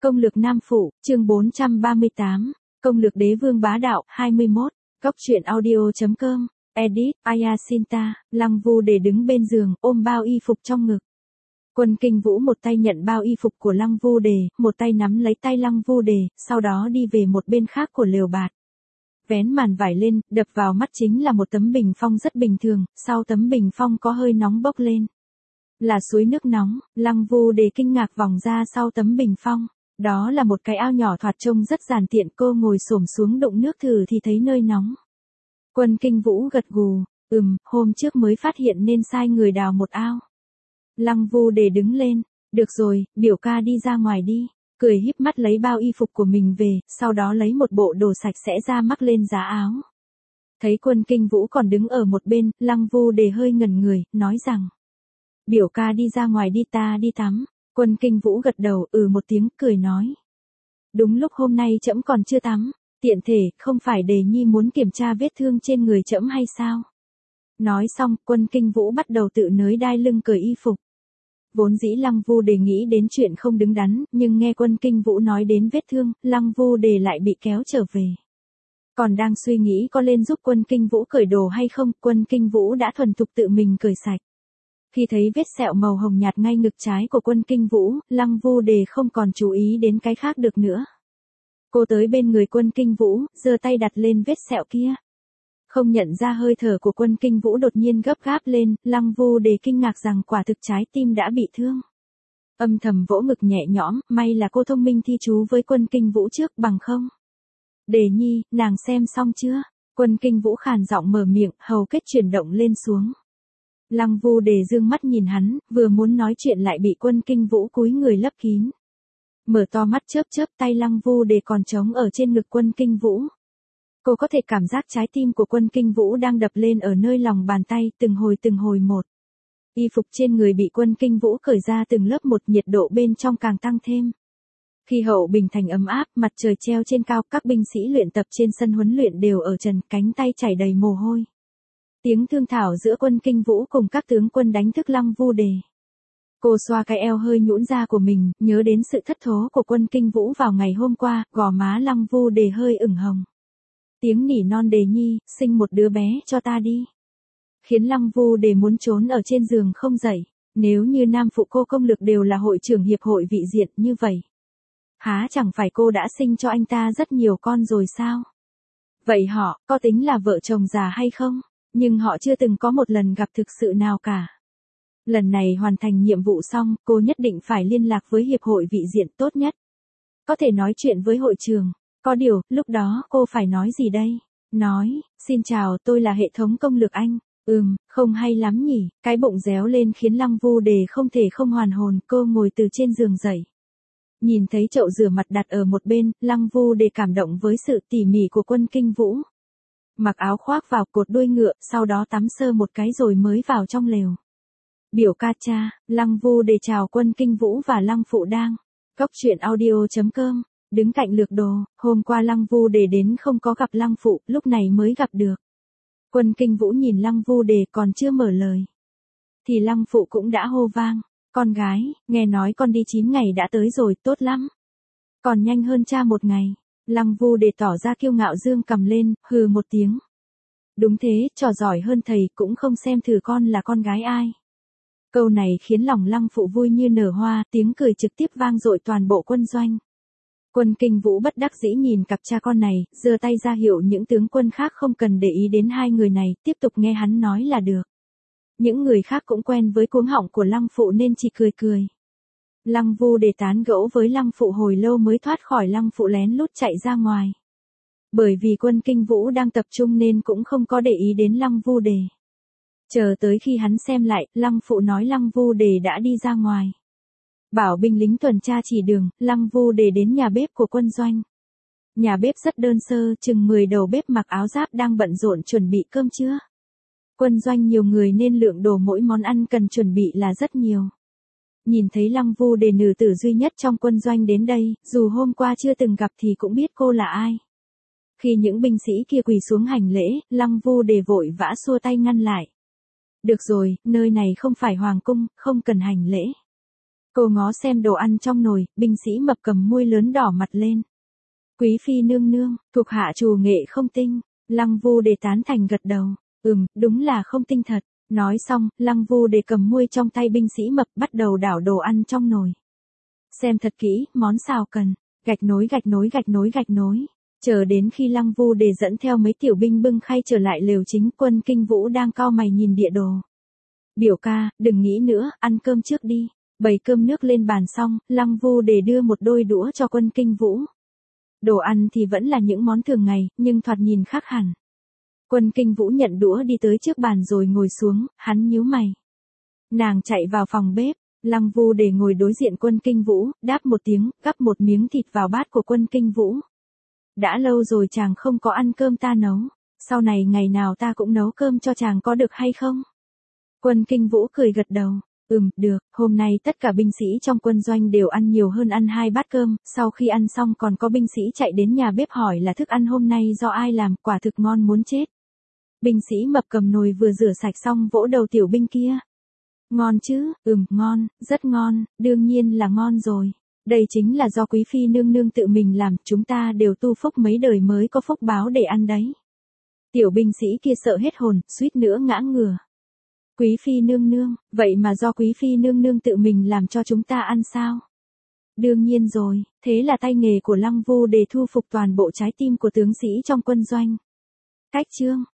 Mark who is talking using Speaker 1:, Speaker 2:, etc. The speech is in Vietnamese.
Speaker 1: Công lược Nam Phụ, chương 438, Công lược Đế Vương Bá Đạo, 21, Góc truyện audio.com, edit, Ayasinta, Lăng Vu Đề đứng bên giường, ôm bao y phục trong ngực. Quân Kinh Vũ một tay nhận bao y phục của Lăng Vu Đề, một tay nắm lấy tay Lăng Vu Đề, sau đó đi về một bên khác của lều bạt. Vén màn vải lên, đập vào mắt chính là một tấm bình phong rất bình thường, sau tấm bình phong có hơi nóng bốc lên. Là suối nước nóng, Lăng Vu Đề kinh ngạc vòng ra sau tấm bình phong. Đó là một cái ao nhỏ thoạt trông rất giản tiện, cô ngồi xổm xuống đụng nước thử thì thấy nơi nóng. Quân Kinh Vũ gật gù, hôm trước mới phát hiện nên sai người đào một ao. Lăng Vu Đề đứng lên, được rồi, biểu ca đi ra ngoài đi, cười híp mắt lấy bao y phục của mình về, sau đó lấy một bộ đồ sạch sẽ ra mắc lên giá áo. Thấy Quân Kinh Vũ còn đứng ở một bên, Lăng Vu Đề hơi ngẩn người, nói rằng, biểu ca đi ra ngoài đi, ta đi tắm. Quân Kinh Vũ gật đầu, một tiếng, cười nói. Đúng lúc hôm nay trẫm còn chưa tắm, tiện thể, không phải Đề Nhi muốn kiểm tra vết thương trên người trẫm hay sao? Nói xong, Quân Kinh Vũ bắt đầu tự nới đai lưng cởi y phục. Vốn dĩ Lăng Vu Đề nghĩ đến chuyện không đứng đắn, nhưng nghe Quân Kinh Vũ nói đến vết thương, Lăng Vu Đề lại bị kéo trở về. Còn đang suy nghĩ có lên giúp Quân Kinh Vũ cởi đồ hay không, Quân Kinh Vũ đã thuần thục tự mình cởi sạch. Khi thấy vết sẹo màu hồng nhạt ngay ngực trái của Quân Kinh Vũ, Lăng Vu Đề không còn chú ý đến cái khác được nữa. Cô tới bên người Quân Kinh Vũ, giơ tay đặt lên vết sẹo kia. Không nhận ra hơi thở của Quân Kinh Vũ đột nhiên gấp gáp lên, Lăng Vu Đề kinh ngạc rằng quả thực trái tim đã bị thương. Âm thầm vỗ ngực nhẹ nhõm, may là cô thông minh thi chú với Quân Kinh Vũ trước, bằng không. Đề Nhi, nàng xem xong chưa? Quân Kinh Vũ khàn giọng mở miệng, hầu kết chuyển động lên xuống. Lăng Vu Đề dương mắt nhìn hắn, vừa muốn nói chuyện lại bị Quân Kinh Vũ cúi người lấp kín. Mở to mắt chớp chớp, tay Lăng Vu Đề còn trống ở trên ngực Quân Kinh Vũ. Cô có thể cảm giác trái tim của Quân Kinh Vũ đang đập lên ở nơi lòng bàn tay, từng hồi một. Y phục trên người bị Quân Kinh Vũ cởi ra từng lớp một, nhiệt độ bên trong càng tăng thêm. Khi hậu bình thành ấm áp, mặt trời treo trên cao, các binh sĩ luyện tập trên sân huấn luyện đều ở trần, cánh tay chảy đầy mồ hôi. Tiếng thương thảo giữa Quân Kinh Vũ cùng các tướng quân đánh thức Lăng Vu Đề. Cô xoa cái eo hơi nhũn ra của mình, nhớ đến sự thất thố của Quân Kinh Vũ vào ngày hôm qua, gò má Lăng Vu Đề hơi ửng hồng. Tiếng nỉ non Đề Nhi, sinh một đứa bé cho ta đi. Khiến Lăng Vu Đề muốn trốn ở trên giường không dậy. Nếu như Nam Phụ cô Công Lược đều là hội trưởng hiệp hội vị diện như vậy, há chẳng phải cô đã sinh cho anh ta rất nhiều con rồi sao? Vậy họ, có tính là vợ chồng già hay không? Nhưng họ chưa từng có một lần gặp thực sự nào cả. Lần này hoàn thành nhiệm vụ xong, cô nhất định phải liên lạc với hiệp hội vị diện tốt nhất. Có thể nói chuyện với hội trưởng. Có điều, lúc đó cô phải nói gì đây? Nói, xin chào, tôi là hệ thống Công Lược Anh. Không hay lắm nhỉ, cái bụng réo lên khiến Lăng Vu Đề không thể không hoàn hồn, cô ngồi từ trên giường dậy. Nhìn thấy chậu rửa mặt đặt ở một bên, Lăng Vu Đề cảm động với sự tỉ mỉ của Quân Kinh Vũ. Mặc áo khoác vào, cột đuôi ngựa, sau đó tắm sơ một cái rồi mới vào trong lều. Biểu ca cha, Lăng Vu Đề chào Quân Kinh Vũ và Lăng Phụ Đang. Góc truyện audio.com, đứng cạnh lược đồ, hôm qua Lăng Vu Đề đến không có gặp Lăng Phụ, lúc này mới gặp được. Quân Kinh Vũ nhìn Lăng Vu Đề còn chưa mở lời, thì Lăng Phụ cũng đã hô vang, con gái, nghe nói con đi 9 ngày đã tới rồi, tốt lắm. Còn nhanh hơn cha một ngày. Lăng Vu Đề tỏ ra kiêu ngạo dương cầm lên, hừ một tiếng. Đúng thế, trò giỏi hơn thầy, cũng không xem thử con là con gái ai. Câu này khiến lòng Lăng Phụ vui như nở hoa, tiếng cười trực tiếp vang dội toàn bộ quân doanh. Quân Kinh Vũ bất đắc dĩ nhìn cặp cha con này, giơ tay ra hiệu những tướng quân khác không cần để ý đến hai người này, tiếp tục nghe hắn nói là được. Những người khác cũng quen với cuống họng của Lăng Phụ nên chỉ cười cười. Lăng Vu Đề tán gẫu với Lăng Phụ hồi lâu mới thoát khỏi Lăng Phụ lén lút chạy ra ngoài. Bởi vì Quân Kinh Vũ đang tập trung nên cũng không có để ý đến Lăng Vu Đề. Chờ tới khi hắn xem lại, Lăng Phụ nói Lăng Vu Đề đã đi ra ngoài. Bảo binh lính tuần tra chỉ đường, Lăng Vu Đề đến nhà bếp của quân doanh. Nhà bếp rất đơn sơ, chừng 10 đầu bếp mặc áo giáp đang bận rộn chuẩn bị cơm trưa. Quân doanh nhiều người nên lượng đồ mỗi món ăn cần chuẩn bị là rất nhiều. Nhìn thấy Lăng Vu Đề nữ tử duy nhất trong quân doanh đến đây, dù hôm qua chưa từng gặp thì cũng biết cô là ai. Khi những binh sĩ kia quỳ xuống hành lễ, Lăng Vu Đề vội vã xua tay ngăn lại. Được rồi, nơi này không phải hoàng cung, không cần hành lễ. Cô ngó xem đồ ăn trong nồi, binh sĩ mập cầm môi lớn đỏ mặt lên. Quý phi nương nương, thuộc hạ trù nghệ không tinh. Lăng Vu Đề tán thành gật đầu. Đúng là không tinh thật. Nói xong, Lăng Vu Đề cầm muôi trong tay binh sĩ mập bắt đầu đảo đồ ăn trong nồi. Xem thật kỹ, món xào cần. Gạch nối gạch nối gạch nối gạch nối. Chờ đến khi Lăng Vu Đề dẫn theo mấy tiểu binh bưng khay trở lại lều chính, Quân Kinh Vũ đang cau mày nhìn địa đồ. Biểu ca, đừng nghĩ nữa, ăn cơm trước đi. Bày cơm nước lên bàn xong, Lăng Vu Đề đưa một đôi đũa cho Quân Kinh Vũ. Đồ ăn thì vẫn là những món thường ngày, nhưng thoạt nhìn khác hẳn. Quân Kinh Vũ nhận đũa đi tới trước bàn rồi ngồi xuống, hắn nhíu mày. Nàng chạy vào phòng bếp, Lăng Vu Đề ngồi đối diện Quân Kinh Vũ, đáp một tiếng, gắp một miếng thịt vào bát của Quân Kinh Vũ. Đã lâu rồi chàng không có ăn cơm ta nấu, sau này ngày nào ta cũng nấu cơm cho chàng có được hay không? Quân Kinh Vũ cười gật đầu. Được, hôm nay tất cả binh sĩ trong quân doanh đều ăn nhiều hơn ăn 2 bát cơm, sau khi ăn xong còn có binh sĩ chạy đến nhà bếp hỏi là thức ăn hôm nay do ai làm, quả thực ngon muốn chết. Binh sĩ mập cầm nồi vừa rửa sạch xong vỗ đầu tiểu binh kia. Ngon chứ, ngon, rất ngon, đương nhiên là ngon rồi. Đây chính là do quý phi nương nương tự mình làm, chúng ta đều tu phúc mấy đời mới có phúc báo để ăn đấy. Tiểu binh sĩ kia sợ hết hồn, suýt nữa ngã ngửa. Quý phi nương nương, vậy mà do quý phi nương nương tự mình làm cho chúng ta ăn sao? Đương nhiên rồi, thế là tay nghề của Lăng Vu Đề thu phục toàn bộ trái tim của tướng sĩ trong quân doanh. Cách chương